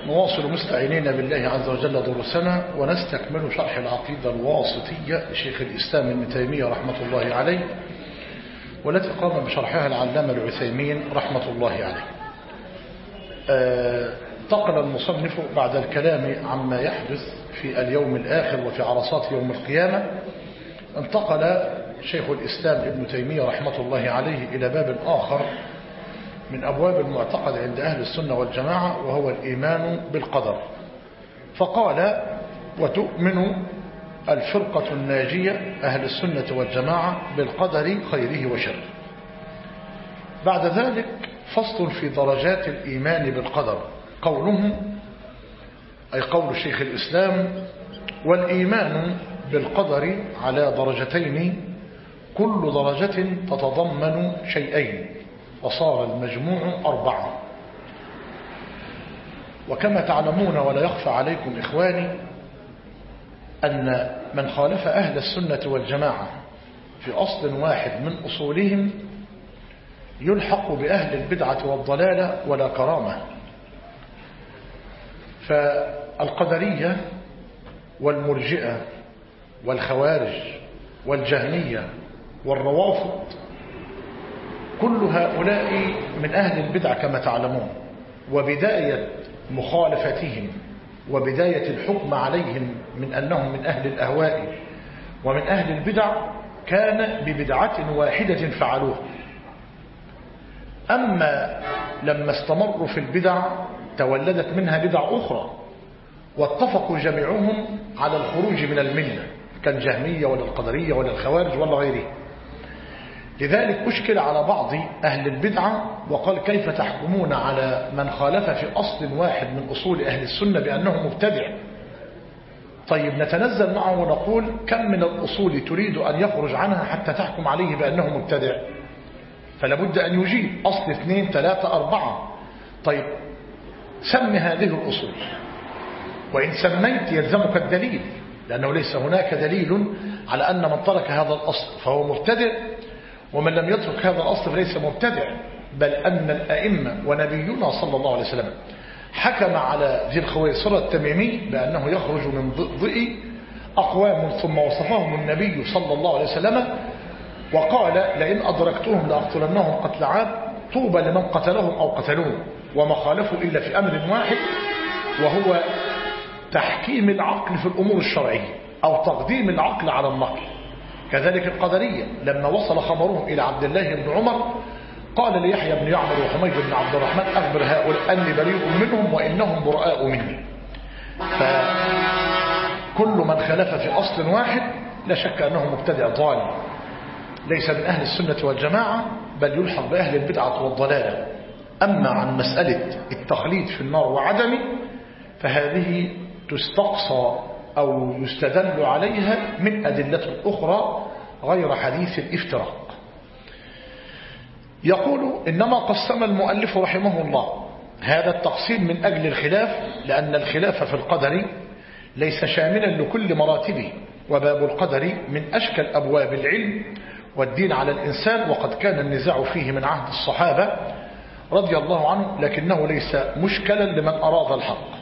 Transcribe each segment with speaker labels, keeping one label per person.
Speaker 1: نواصل مستعينين بالله عز وجل دروسنا ونستكمل شرح العقيدة الواسطية لشيخ الإسلام ابن تيمية رحمة الله عليه، والتي قام بشرحها العلامة العثيمين رحمة الله عليه. انتقل المصنف بعد الكلام عما يحدث في اليوم الآخر وفي عرصات يوم القيامة، انتقل شيخ الإسلام ابن تيمية رحمة الله عليه إلى باب آخر من أبواب المعتقد عند أهل السنة والجماعة، وهو الإيمان بالقدر. فقال: وتؤمن الفرقة الناجية أهل السنة والجماعة بالقدر خيره وشره. بعد ذلك فصل في درجات الإيمان بالقدر. قوله أي قول شيخ الإسلام: والإيمان بالقدر على درجتين، كل درجة تتضمن شيئين، وصار المجموع 4. وكما تعلمون ولا يخفى عليكم إخواني أن من خالف أهل السنة والجماعة في أصل واحد من أصولهم يلحق بأهل البدعة والضلالة ولا كرامة. فالقدرية والمرجئة والخوارج والجهمية والروافض كل هؤلاء من أهل البدع كما تعلمون، وبداية مخالفتهم وبداية الحكم عليهم من أنهم من أهل الأهواء ومن أهل البدع كان ببدعة واحدة فعلوها. أما لما استمروا في البدع تولدت منها بدع أخرى، واتفقوا جميعهم على الخروج من الملة، كان جهمية ولا القدرية ولا الخوارج ولا غيره. لذلك أشكل على بعض أهل البدعة وقال: كيف تحكمون على من خالف في أصل واحد من أصول أهل السنة بأنه مبتدع؟ طيب نتنزل معه ونقول: كم من الأصول تريد أن يخرج عنها حتى تحكم عليه بأنه مبتدع؟ فلابد أن يجيب أصل 2 3 4. طيب سم هذه الأصول، وإن سميت يلزمك الدليل، لأنه ليس هناك دليل على أن من ترك هذا الأصل فهو مبتدع، ومن لم يترك هذا الأصل فليس مبتدع. بل أن الأئمة ونبينا صلى الله عليه وسلم حكم على ذي الخويصرة التميمي بأنه يخرج من ضئ أقوام، ثم وصفهم النبي صلى الله عليه وسلم وقال: لئن أدركتهم لأقتلنهم قتل عاد، طوبى لمن قتلهم أو قتلوه، وما خالفوا إلا في أمر واحد، وهو تحكيم العقل في الأمور الشرعية أو تقديم العقل على النقل. كذلك القدرية لما وصل خبرهم إلى عبد الله بن عمر قال ليحيى بن يعمر وحميد بن عبد الرحمن: أخبر هؤلاء أني بريء منهم وإنهم براء مني. فكل من خلف في أصل واحد لا شك أنه مبتدع ضال، ليس من أهل السنة والجماعة، بل يلحق بأهل البدعة والضلالة. أما عن مسألة التخليد في النار وعدمه فهذه تستقصى أو يستدل عليها من أدلة أخرى غير حديث الافتراق. يقول: إنما قسم المؤلف رحمه الله هذا التقسيم من أجل الخلاف، لأن الخلاف في القدر ليس شاملا لكل مراتبه، وباب القدر من أشكل أبواب العلم والدين على الإنسان، وقد كان النزاع فيه من عهد الصحابة رضي الله عنه، لكنه ليس مشكلا لمن أراد الحق.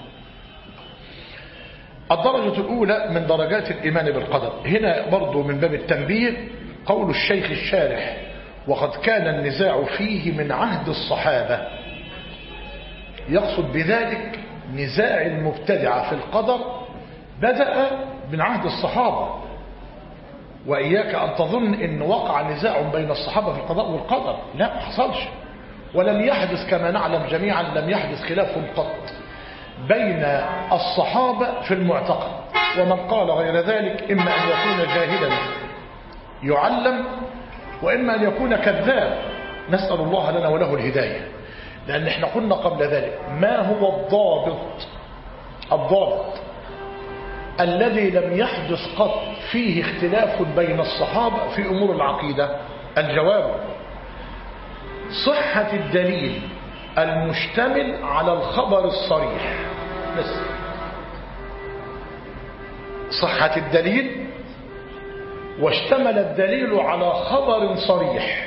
Speaker 1: الدرجة الأولى من درجات الإيمان بالقدر، هنا برضو من باب التنبيه قول الشيخ الشارح: وقد كان النزاع فيه من عهد الصحابة. يقصد بذلك نزاع المبتدعة في القدر بدأ من عهد الصحابة، وإياك أن تظن أن وقع نزاع بين الصحابة في القضاء والقدر، لا، ما حصلش، ولم يحدث كما نعلم جميعا، لم يحدث خلاف قط بين الصحابة في المعتقد. ومن قال غير ذلك إما أن يكون جاهلا يعلم، وإما أن يكون كذاب، نسأل الله لنا وله الهداية. لأن احنا قلنا قبل ذلك: ما هو الضابط الذي لم يحدث قط فيه اختلاف بين الصحابة في أمور العقيدة؟ الجواب: صحة الدليل المشتمل على الخبر الصريح. بس صحة الدليل واشتمل الدليل على خبر صريح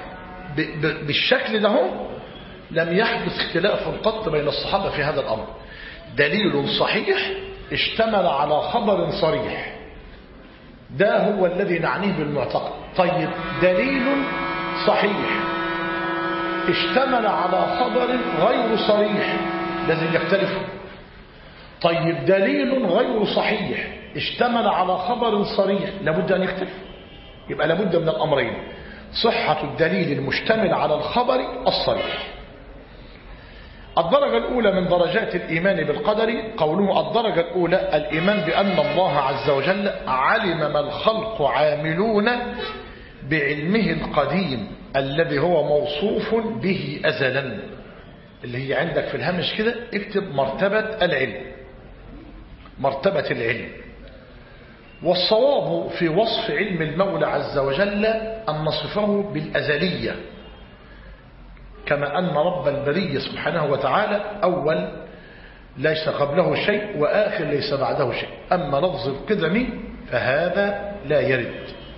Speaker 1: بالشكل ده لم يحدث اختلاف قط بين الصحابة في هذا الأمر. دليل صحيح اشتمل على خبر صريح، ده هو الذي نعنيه بالمعتقد. طيب دليل صحيح اشتمل على خبر غير صريح لازم يختلف. طيب دليل غير صحيح اشتمل على خبر صريح لابد أن يختلف. يبقى لابد من الأمرين: صحة الدليل المشتمل على الخبر الصريح. الدرجة الأولى من درجات الإيمان بالقدر قوله الدرجة الأولى الإيمان بأن الله عز وجل علم ما الخلق عاملون بعلمه القديم الذي هو موصوف به أزلا. اللي هي عندك في الهامش كده اكتب مرتبة العلم، مرتبة العلم. والصواب في وصف علم المولى عز وجل أن نصفه بالأزلية، كما أن رب البرية سبحانه وتعالى أول ليس قبله شيء وآخر ليس بعده شيء. أما لفظ القدم فهذا لا يرد.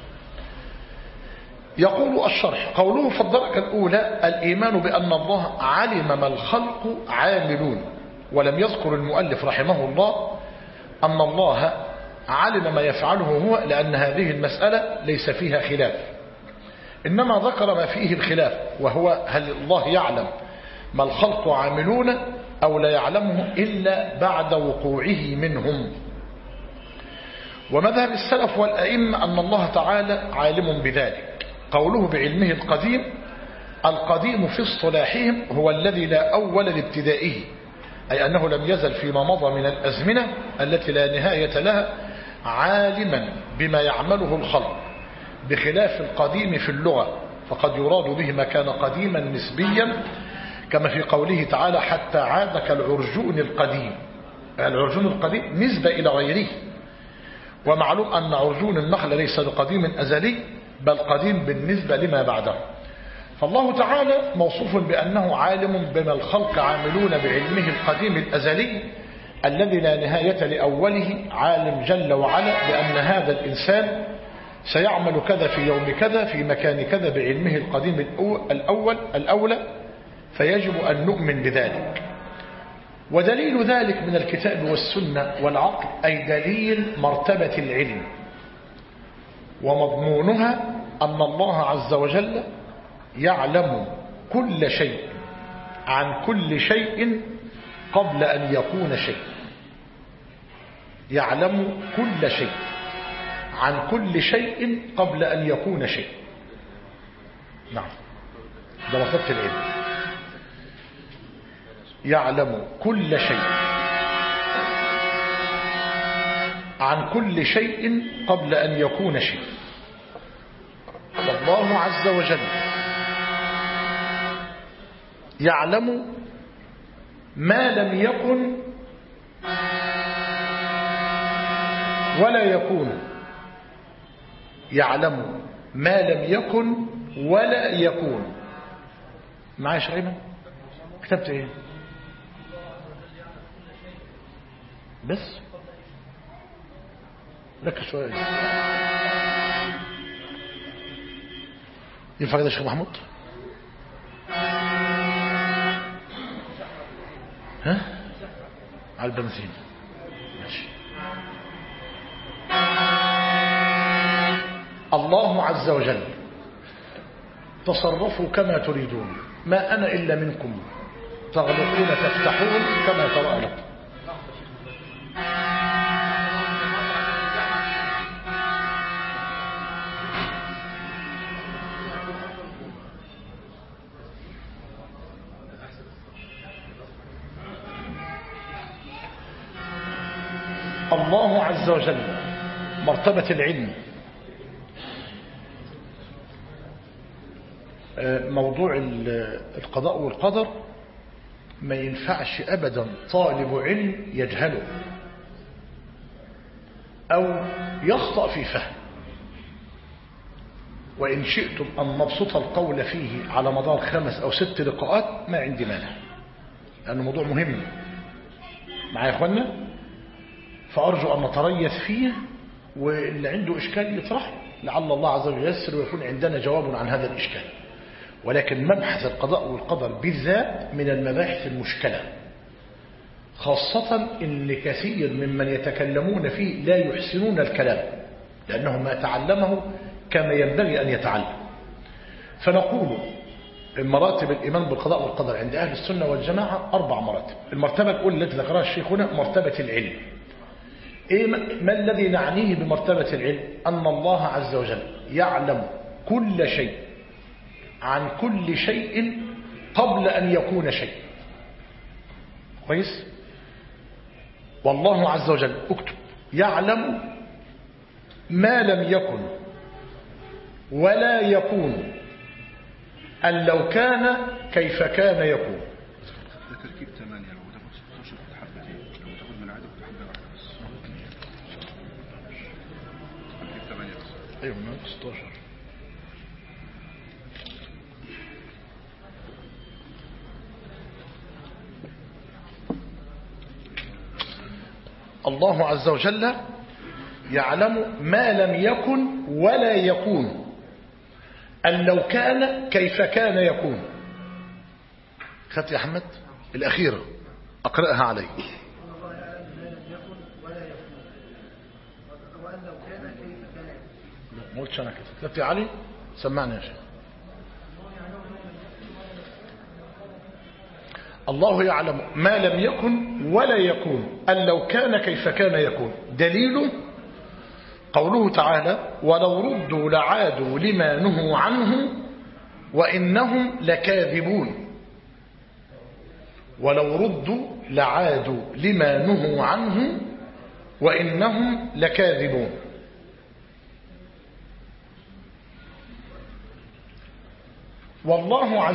Speaker 1: يقول الشرح قوله في الدرجة الأولى الإيمان بأن الله علم ما الخلق عاملون، ولم يذكر المؤلف رحمه الله أن الله علم ما يفعله هو، لأن هذه المسألة ليس فيها خلاف، إنما ذكر ما فيه الخلاف، وهو هل الله يعلم ما الخلق عاملون أو لا يعلمه إلا بعد وقوعه منهم. ومذهب السلف والأئمة أن الله تعالى عالم بذلك. قوله بعلمه القديم، القديم في اصطلاحهم هو الذي لا أول لابتدائه، أي أنه لم يزل فيما مضى من الأزمنة التي لا نهاية لها عالما بما يعمله الخلق، بخلاف القديم في اللغة، فقد يراد به ما كان قديما نسبيا، كما في قوله تعالى حتى عاد كالعرجون القديم. العرجون القديم نسبة إلى غيره، ومعلوم أن عرجون النخل ليس بقديم أزلي بل قديم بالنسبة لما بعده. فالله تعالى موصوف بأنه عالم بما الخلق عاملون بعلمه القديم الأزلي الذي لا نهاية لأوله، عالم جل وعلا بأن هذا الإنسان سيعمل كذا في يوم كذا في مكان كذا بعلمه القديم الأولى، فيجب أن نؤمن بذلك. ودليل ذلك من الكتاب والسنة والعقل، أي دليل مرتبة العلم، ومضمونها أن الله عز وجل يعلم كل شيء عن كل شيء قبل أن يكون شيء. يعلم كل شيء عن كل شيء قبل أن يكون شيء. نعم، ده مرتبة العلم. يعلم كل شيء عن كل شيء قبل أن يكون شيء. والله عز وجل يعلم ما لم يكن ولا يكون. يعلم ما لم يكن ولا يكون. معايا شيخ؟ كتبت ايه؟ بس لك شوية ينفع كده يا شيخ محمود؟ ها؟ على البنزين ماشي. الله عز وجل تصرفوا كما تريدون، ما أنا إلا منكم، تغلقون تفتحون كما ترى لكم. الله عز وجل مرتبة العلم. موضوع القضاء والقدر ما ينفعش أبدا طالب علم يجهله أو يخطأ في فهم. وإن شئتم أن نبسط القول فيه على مدار 5 أو 6 لقاءات ما عندي مانع، لأنه موضوع مهم معايا يا أخوانا، فأرجو أن نتريث فيه، واللي عنده إشكال يطرح لعل الله عز وجل ييسر ويكون عندنا جواب عن هذا الإشكال. ولكن مبحث القضاء والقدر بالذات من المباحث المشكلة، خاصة إن كثير ممن يتكلمون فيه لا يحسنون الكلام لأنهم ما تعلمه كما ينبغي أن يتعلم. فنقول مراتب الإيمان بالقضاء والقدر عند أهل السنة والجماعة 4 مراتب. المرتبة الأولى التي ذكرها الشيخ هنا مرتبة العلم. ما الذي نعنيه بمرتبة العلم؟ أن الله عز وجل يعلم كل شيء عن كل شيء قبل أن يكون شيء. كويس؟ والله عز وجل اكتب يعلم ما لم يكن ولا يكون أن لو كان كيف كان يكون.
Speaker 2: ده تركيب 8 لو تاخد 16 كنت حبتين، لو تاخد من عادي كنت حبة واحدة بس. تركيب 8 بس.
Speaker 1: أيوة من 16. الله عز وجل يعلم ما لم يكن ولا يكون أن لو كان كيف كان يكون. خدت يا أحمد الأخيرة أقرأها علي. ما قلتش أنا كده. خدت يا علي سمعني يا شيخ. الله يعلم ما لم يكن ولا يكون أن لو كان كيف كان يكون. دليل قوله تعالى ولو ردوا لعادوا لما نهوا عنه وإنهم لكاذبون. ولو ردوا لعادوا لما نهوا عنه وإنهم لكاذبون. والله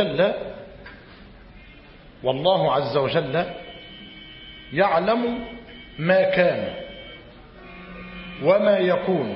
Speaker 1: عز وجل يعلم ما كان وما يكون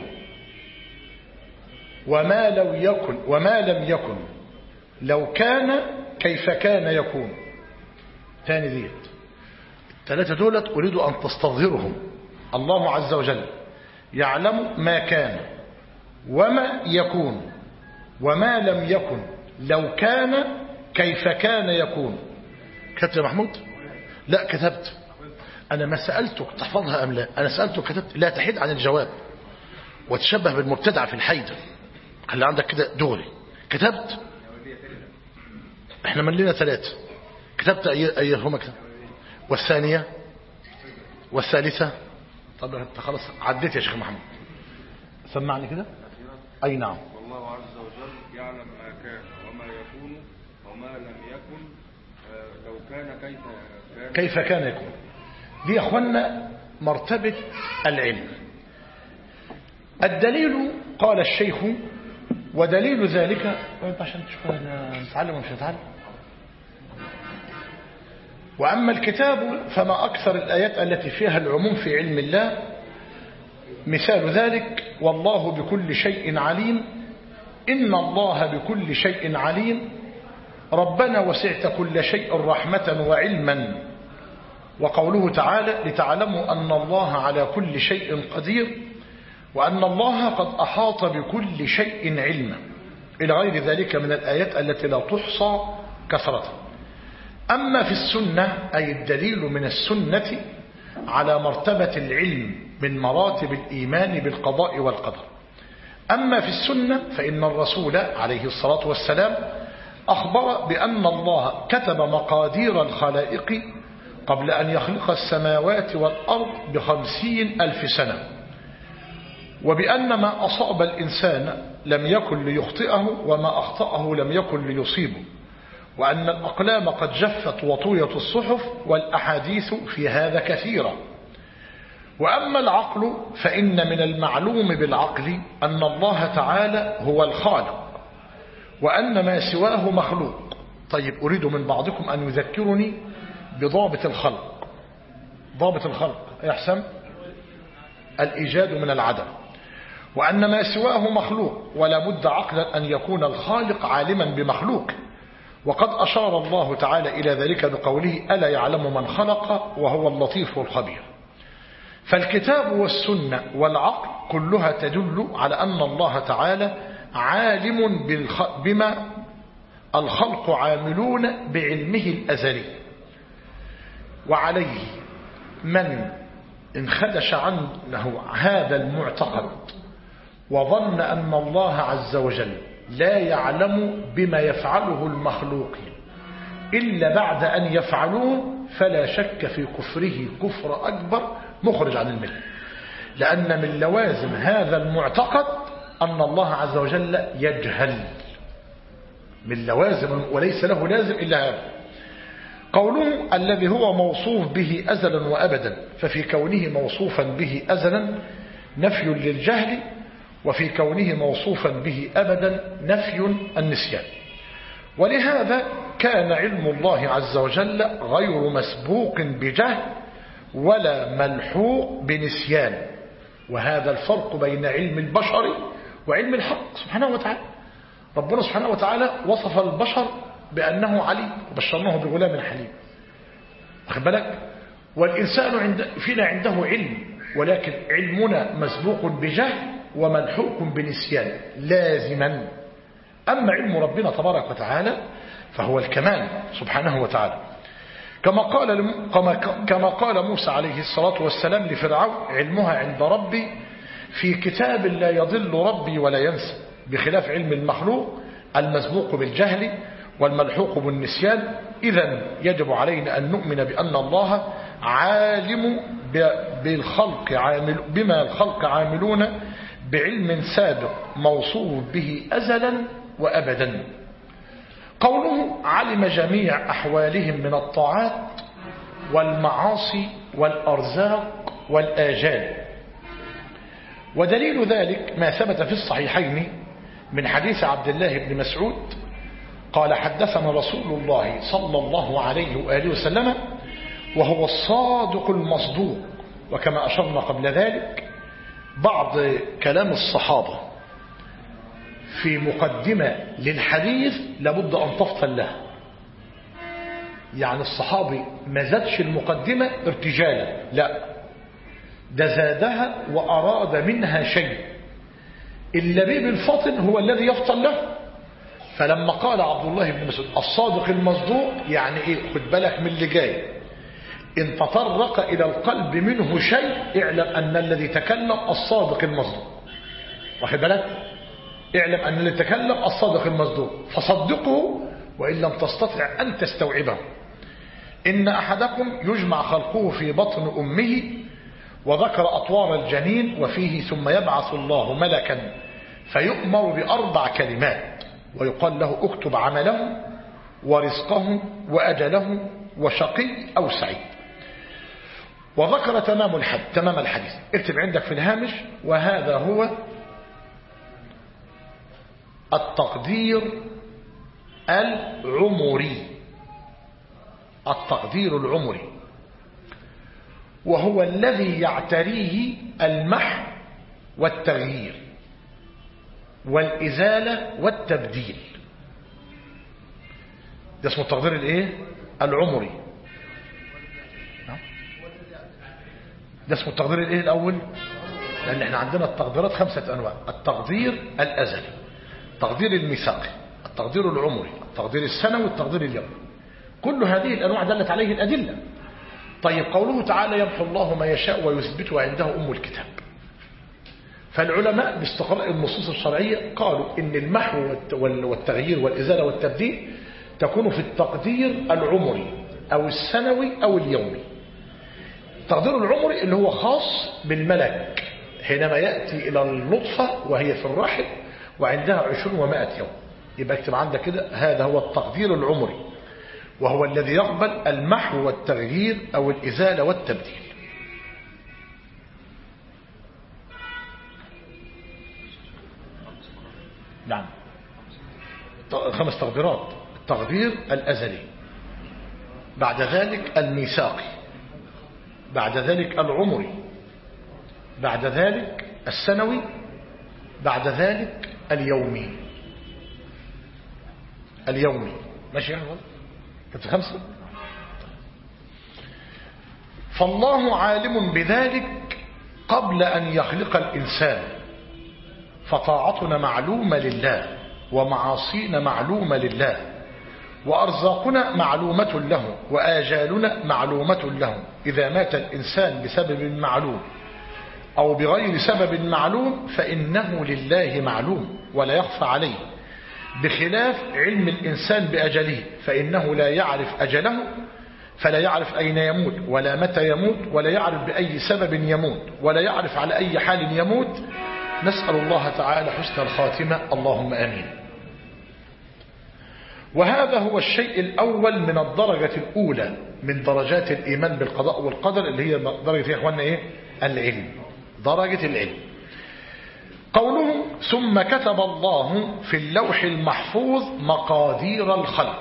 Speaker 1: وما لم يكن لو كان كيف كان يكون. ثاني ديت 3 دولت أريد أن تستظهرهم. الله عز وجل يعلم ما كان وما يكون وما لم يكن لو كان كيف كان يكون. كتبت يا محمود؟ لا كتبت. أنا ما سألتك تحفظها أم لا، أنا سألتك كتبت. لا تحيد عن الجواب وتشبه بالمبتدع في الحيدة. خلي عندك كده دغري. كتبت؟ احنا من لنا 3. كتبت أيهما كتبت؟ والثانية والثالثة. طب انت خلاص عديت يا شيخ محمد. سمعني كده. أي نعم.
Speaker 2: والله عز وجل يعلم ما كان وما يكون وما لم يكن لو كان
Speaker 1: كيف كان يكون. دي يا اخوانا مرتبة العلم. الدليل قال الشيخ ودليل ذلك عشان تشوف نتعلم ومش نتعلم. وأما الكتاب فما أكثر الآيات التي فيها العموم في علم الله. مثال ذلك والله بكل شيء عليم. إن الله بكل شيء عليم. ربنا وسعت كل شيء رحمة وعلما. وقوله تعالى لتعلموا أن الله على كل شيء قدير وأن الله قد أحاط بكل شيء علما إلى غير ذلك من الآيات التي لا تحصى كثرة. أما في السنة أي الدليل من السنة على مرتبة العلم من مراتب الإيمان بالقضاء والقدر. أما في السنة فإن الرسول عليه الصلاة والسلام أخبر بأن الله كتب مقادير الخلائق قبل أن يخلق السماوات والأرض ب50,000 سنة. وبأن ما أصاب الإنسان لم يكن ليخطئه وما أخطأه لم يكن ليصيبه. وأن الأقلام قد جفت وطويت الصحف والأحاديث في هذا كثيرة. وأما العقل فإن من المعلوم بالعقل أن الله تعالى هو الخالق وأن ما سواه مخلوق. طيب أريد من بعضكم أن يذكرني بضابط الخلق. ضابط الخلق يحسن الإيجاد من العدم. وأن ما سواه مخلوق ولا بد عقلا أن يكون الخالق عالما بمخلوق. وقد أشار الله تعالى إلى ذلك بقوله ألا يعلم من خلق وهو اللطيف الخبير. فالكتاب والسنة والعقل كلها تدل على أن الله تعالى عالم بما الخلق عاملون بعلمه الأزلي. وعليه من انخدش عنه هذا المعتقد وظن أن الله عز وجل لا يعلم بما يفعله المخلوقين إلا بعد أن يفعلوه فلا شك في كفره كفر أكبر مخرج عن الملة، لأن من لوازم هذا المعتقد أن الله عز وجل يجهل، من لوازم وليس له لازم إلا هذا. قوله الذي هو موصوف به أزلا وأبدا، ففي كونه موصوفا به أزلا نفي للجهل، وفي كونه موصوفا به أبدا نفي النسيان. ولهذا كان علم الله عز وجل غير مسبوق بجهل ولا ملحوق بنسيان، وهذا الفرق بين علم البشر وعلم الحق سبحانه وتعالى. ربنا سبحانه وتعالى وصف البشر بأنه عليم وبشرناه بغلام حليم، واخد بالك؟ والإنسان فينا عنده علم، ولكن علمنا مسبوق بجهل وملحوق بنسيان لازما. أما علم ربنا تبارك وتعالى فهو الكمال سبحانه وتعالى، كما قال موسى عليه الصلاة والسلام لفرعون: علمها عند ربي في كتاب لا يضل ربي ولا ينسى، بخلاف علم المخلوق المسبوق بالجهل والملحوق بالنسيان. إذن يجب علينا أن نؤمن بأن الله عالم بما الخلق عاملون بعلم سابق موصوف به أزلا وأبدا. قوله علم جميع أحوالهم من الطاعات والمعاصي والأرزاق والآجال، ودليل ذلك ما ثبت في الصحيحين من حديث عبد الله بن مسعود قال: حدثنا رسول الله صلى الله عليه وآله وسلم وهو الصادق المصدوق. وكما أشرنا قبل ذلك بعض كلام الصحابة في مقدمة للحديث لابد أن تفصل له، يعني الصحابي ما زادش المقدمة ارتجالا، لا، ده زادها وأراد منها شيء، اللبيب الفطن هو الذي يفطن له. فلما قال عبد الله بن مسعود الصادق المصدوق، يعني ايه؟ خد بالك من اللي جاي، إن تطرق إلى القلب منه شيء اعلم أن الذي تكلم الصادق المصدوق، واخد بالك؟ اعلم أن الذي تكلم الصادق المصدوق، فصدقه وإن لم تستطع أن تستوعبه. إن أحدكم يجمع خلقه في بطن أمه، وذكر أطوار الجنين وفيه، ثم يبعث الله ملكا فيؤمر بأربع كلمات ويقال له: اكتب عمله ورزقه وأجله وشقي أو سعيد. وذكر تمام الحديث. اكتب عندك في الهامش: وهذا هو التقدير العمري، التقدير العمري، وهو الذي يعتريه المحو والتغيير والإزالة والتبديل. ده اسمه التقدير الايه؟ العمري. ده اسمه التقدير الايه الاول؟ لان احنا عندنا التقديرات 5 انواع: التقدير الازلي، التقدير الميثاقي، التقدير العمري، التقدير السنوي، التقدير اليومي. كل هذه الانواع دلت عليه الادله. طيب قوله تعالى: يمحو الله ما يشاء ويثبت وعنده ام الكتاب. فالعلماء باستقراء النصوص الشرعيه قالوا ان المحو والتغيير والازاله والتبديل تكون في التقدير العمري أو السنوي أو اليومي. التقدير العمري اللي هو خاص بالملك حينما يأتي إلى النطفة وهي في الرحم وعندها 20 و100 يوم، يبقى اكتب عندك كده: هذا هو التقدير العمري، وهو الذي يقبل المحو والتغيير أو الإزالة والتبديل. نعم، 5 تقديرات: التقدير الأزلي، بعد ذلك الميثاقي، بعد ذلك العمري، بعد ذلك السنوي، بعد ذلك اليومي. ماشي يا غلط؟ كنت 5. فالله عالم بذلك قبل أن يخلق الإنسان، فطاعتنا معلومة لله ومعاصينا معلومة لله، وأرزاقنا معلومة له وآجالنا معلومة له. إذا مات الإنسان بسبب معلوم أو بغير سبب معلوم فإنه لله معلوم ولا يخفى عليه، بخلاف علم الإنسان بأجله، فإنه لا يعرف أجله، فلا يعرف أين يموت ولا متى يموت ولا يعرف بأي سبب يموت ولا يعرف على أي حال يموت. نسأل الله تعالى حسن الخاتمة، اللهم آمين. وهذا هو الشيء الأول من الدرجة الأولى من درجات الإيمان بالقضاء والقدر، اللي هي درجة يا إخواننا إيه؟ العلم، درجة العلم. قوله ثم كتب الله في اللوح المحفوظ مقادير الخلق،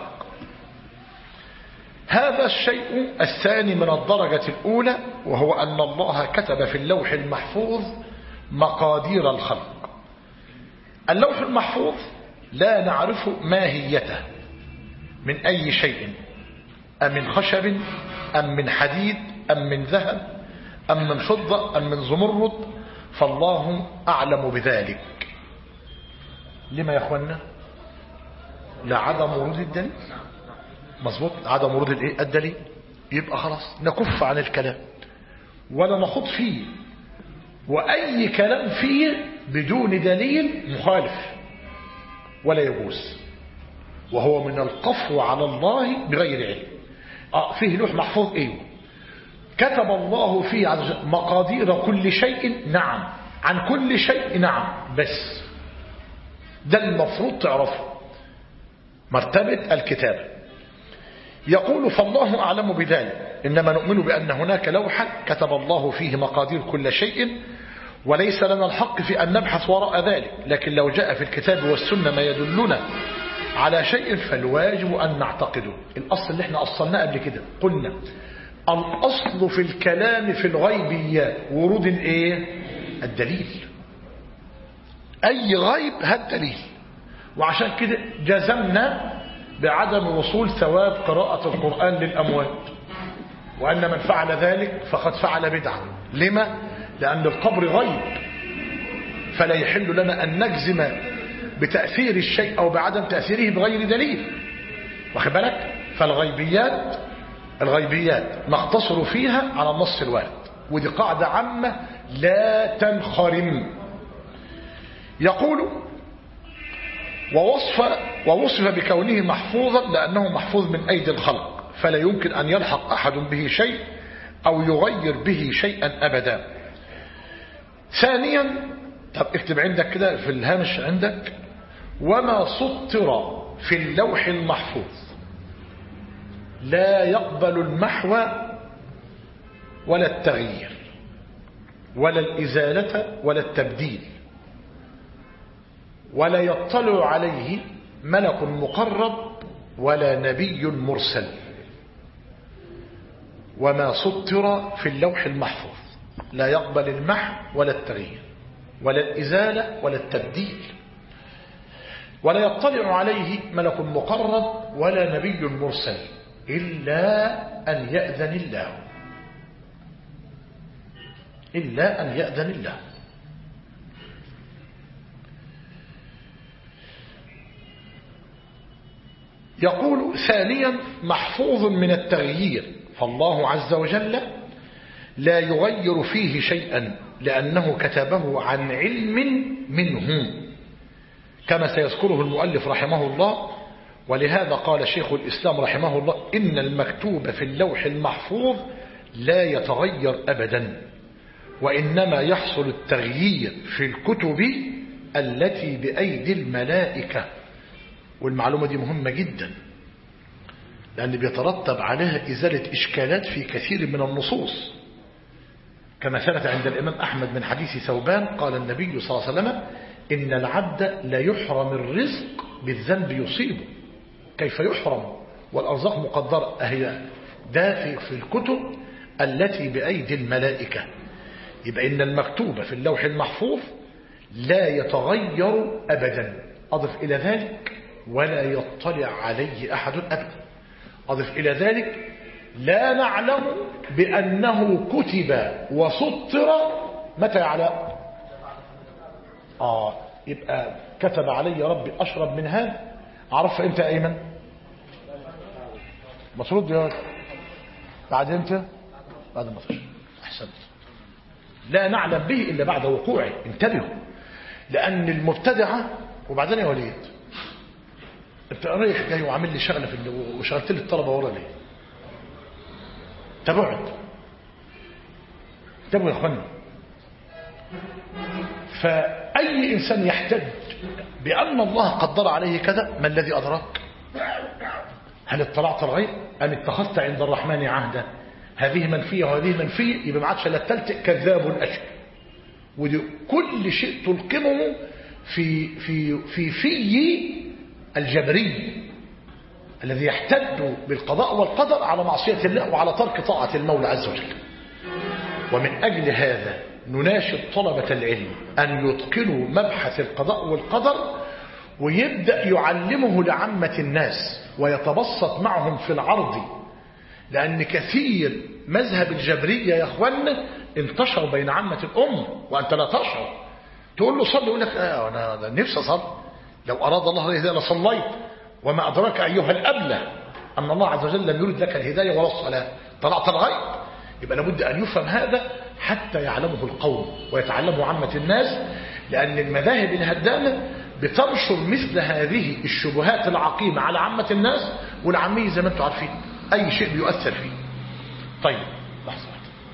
Speaker 1: هذا الشيء الثاني من الدرجة الأولى، وهو أن الله كتب في اللوح المحفوظ مقادير الخلق. اللوح المحفوظ لا نعرف ماهيته من أي شيء، أم من خشب أم من حديد أم من ذهب أم من فضة أم من زمرد، فالله أعلم بذلك. لما يا أخوانا؟ لعدم ورود الدليل. مظبوط، عدم ورود الدليل. يبقى خلاص نكف عن الكلام ولا نخوض فيه، وأي كلام فيه بدون دليل مخالف ولا يجوز، وهو من القفو على الله بغير علم. فيه لوح محفوظ، ايه كتب الله فيه مقادير كل شيء، نعم، عن كل شيء نعم، بس ده المفروض تعرفه، مرتبة الكتاب. يقول فالله أعلم بذلك، إنما نؤمن بأن هناك لوحا كتب الله فيه مقادير كل شيء، وليس لنا الحق في أن نبحث وراء ذلك، لكن لو جاء في الكتاب والسنة ما يدلنا على شيء فالواجب أن نعتقده. الأصل اللي احنا أصلناه قبل كده، قلنا الأصل في الكلام في الغيبيات ورود الدليل. أي غيب هات دليل، وعشان كده جزمنا بعدم وصول ثواب قراءة القرآن للأموات، وأن من فعل ذلك فقد فعل بدعة. لما؟ لأن القبر غيب، فلا يحل لنا أن نجزم بتأثير الشيء أو بعدم تأثيره بغير دليل، واخد بالك؟ فالغيبيات نقتصر فيها على النص الوارد، ودي قاعدة عامة لا تنخرم. يقول ووصف بكونه محفوظا لأنه محفوظ من أيدي الخلق، فلا يمكن أن يلحق أحد به شيء أو يغير به شيئا أبدا. ثانيا، طب اكتب عندك كده في الهامش عندك، وما سطر في اللوح المحفوظ لا يقبل المحو ولا التغيير ولا الإزالة ولا التبديل، ولا يطلع عليه ملك مقرب ولا نبي مرسل. وما سطر في اللوح المحفوظ لا يقبل المحو ولا التغيير ولا الإزالة ولا التبديل، ولا يطلع عليه ملك مقرب ولا نبي مرسل إلا أن يأذن الله، إلا أن يأذن الله. يقول ثانيا محفوظ من التغيير، فالله عز وجل لا يغير فيه شيئا لأنه كتبه عن علم منه، كما سيذكره المؤلف رحمه الله. ولهذا قال شيخ الإسلام رحمه الله إن المكتوب في اللوح المحفوظ لا يتغير أبدا، وإنما يحصل التغيير في الكتب التي بأيدي الملائكة. والمعلومة دي مهمة جدا، لأن بيترتب عليها إزالة إشكالات في كثير من النصوص، كما ثبت عند الإمام أحمد من حديث ثوبان قال النبي صلى الله عليه وسلم إن العبد لا يحرم الرزق بالذنب يصيبه. كيف يحرم والأرزاق مقدرة؟ أهي ده في الكتب التي بأيدي الملائكة. يبقى إن المكتوب في اللوح المحفوظ لا يتغير أبدا. أضف إلى ذلك ولا يطلع عليه أحد أبدا. أضف إلى ذلك لا نعلم بأنه كتب وسطر متى على يبقى كتب علي ربي أشرب من هذا، عرف إمتى أيمن؟ مطرود يا بعد امتى؟ بعد ما تشرب. احسنت. لا نعلم به الا بعد وقوعه. انتبهوا، لان المبتدعه. وبعدين يا وليد انت رايح جاي وعامل لي شغله وشغلت لي الطلبه ورا ليه؟ تبعد. انتبهوا يا اخوانا. فاي انسان يحتج بان الله قدر عليه كذا، ما الذي ادراك؟ هل اطلعت الغيب ام اتخذت عند الرحمن عهدا؟ هذه منفيه وهذه منفيه، يبقى ما عادش الا الثالث كذاب اشر. ودي كل شيء تلقمه في الجبري الذي يحتج بالقضاء والقدر على معصية الله وعلى ترك طاعة المولى عز وجل. ومن أجل هذا نناشد طلبة العلم أن يتقنوا مبحث القضاء والقدر، ويبدأ يعلمه لعامة الناس ويتبسط معهم في العرض، لأن كثير مذهب الجبرية يا أخوانا انتشر بين عامة الأمة وأنت لا تشعر. تقول له صلي يقول لك أنا نفسي أصلي، لو أراد الله الهداية لصليت، وما أدراك أيها الأبلة أن الله عز وجل لم يرد لك الهداية ولا الصلاة، طلعت الغيب. يبقى لابد أن يفهم هذا حتى يعلمه القوم ويتعلمه عامة الناس، لأن المذاهب الهدامة بتنشر مثل هذه الشبهات العقيمة على عامة الناس، والعامية زي ما انتم عارفين أي شيء بيؤثر فيه. طيب لحظة.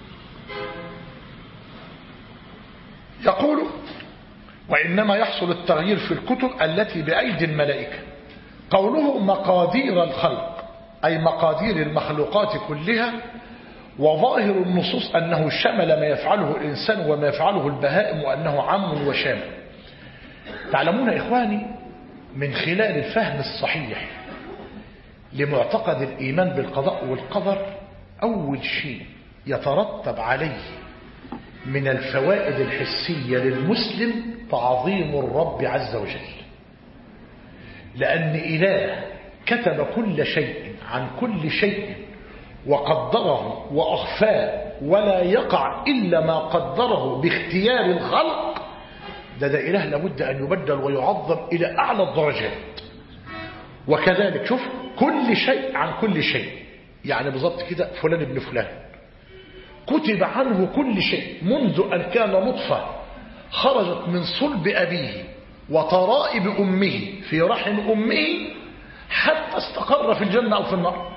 Speaker 1: يقول وإنما يحصل التغيير في الكتب التي بأيدي الملائكة. قوله مقادير الخلق أي مقادير المخلوقات كلها، وظاهر النصوص أنه شمل ما يفعله الإنسان وما يفعله البهائم، وأنه عام وشامل. تعلمون إخواني من خلال الفهم الصحيح لمعتقد الإيمان بالقضاء والقدر، أول شيء يترتب عليه من الفوائد الحسية للمسلم تعظيم الرب عز وجل، لأن إله كتب كل شيء عن كل شيء وقدره وأخفاه، ولا يقع إلا ما قدره باختيار الخلق. ده إله لابد أن يبدل ويعظم إلى أعلى الدرجات. وكذلك شوف كل شيء عن كل شيء، يعني بالضبط كده فلان ابن فلان كتب عنه كل شيء منذ أن كان نطفة خرجت من صلب أبيه وترائب أمه في رحم أمه حتى استقر في الجنة أو في النار.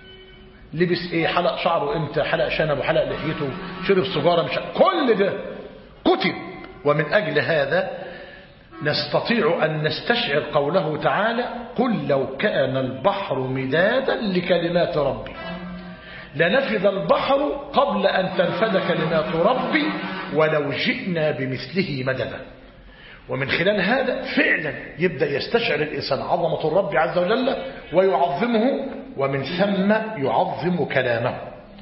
Speaker 1: لبس إيه، حلق شعره إمتى، حلق شنبه، حلق لحيته، شرب سجارة، مش كل ده كتب. ومن أجل هذا نستطيع أن نستشعر قوله تعالى قل لو كان البحر مدادا لكلمات ربي لنفذ البحر قبل أن تنفذ كلمات ربي ولو جئنا بمثله مددا. ومن خلال هذا فعلا يبدأ يستشعر الإنسان عظمة الرب عز وجل ويعظمه، ومن ثم يعظم كلامه.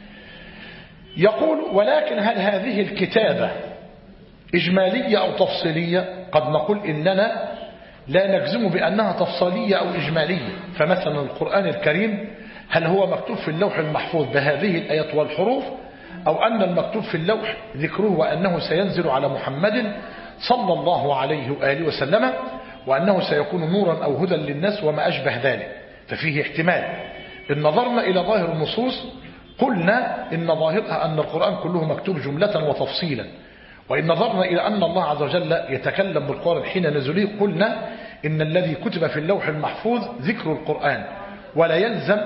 Speaker 1: يقول ولكن هل هذه الكتابة إجمالية أو تفصيلية؟ قد نقول إننا لا نجزم بأنها تفصيلية أو إجمالية. فمثلا القرآن الكريم هل هو مكتوب في اللوح المحفوظ بهذه الآيات والحروف، أو أن المكتوب في اللوح ذكره وأنه سينزل على محمد صلى الله عليه وآله وسلم، وأنه سيكون نورا أو هدى للناس وما أشبه ذلك. ففيه احتمال. إن نظرنا إلى ظاهر النصوص قلنا إن ظاهرها أن القرآن كله مكتوب جملة وتفصيلا. وإن نظرنا إلى أن الله عز وجل يتكلم بالقرآن حين نزله قلنا إن الذي كتب في اللوح المحفوظ ذكر القرآن، ولا يلزم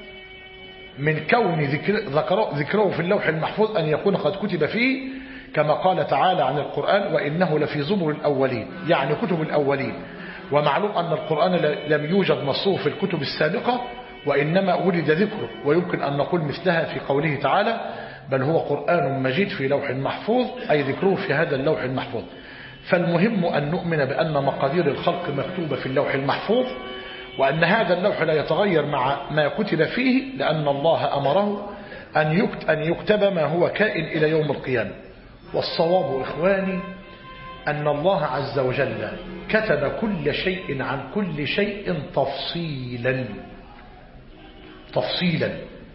Speaker 1: من كون ذكره في اللوح المحفوظ أن يكون قد كتب فيه، كما قال تعالى عن القرآن وإنه لفي زبر الأولين، يعني كتب الأولين. ومعلوم أن القرآن لم يوجد نصه في الكتب السابقة، وإنما ولد ذكره. ويمكن أن نقول مثلها في قوله تعالى بل هو قرآن مجيد في لوح محفوظ، أي ذكره في هذا اللوح المحفوظ. فالمهم أن نؤمن بأن مقادير الخلق مكتوبة في اللوح المحفوظ، وأن هذا اللوح لا يتغير مع ما كتب فيه، لأن الله أمره أن يكتب ما هو كائن إلى يوم القيامة. والصواب إخواني أن الله عز وجل كتب كل شيء عن كل شيء تفصيلا.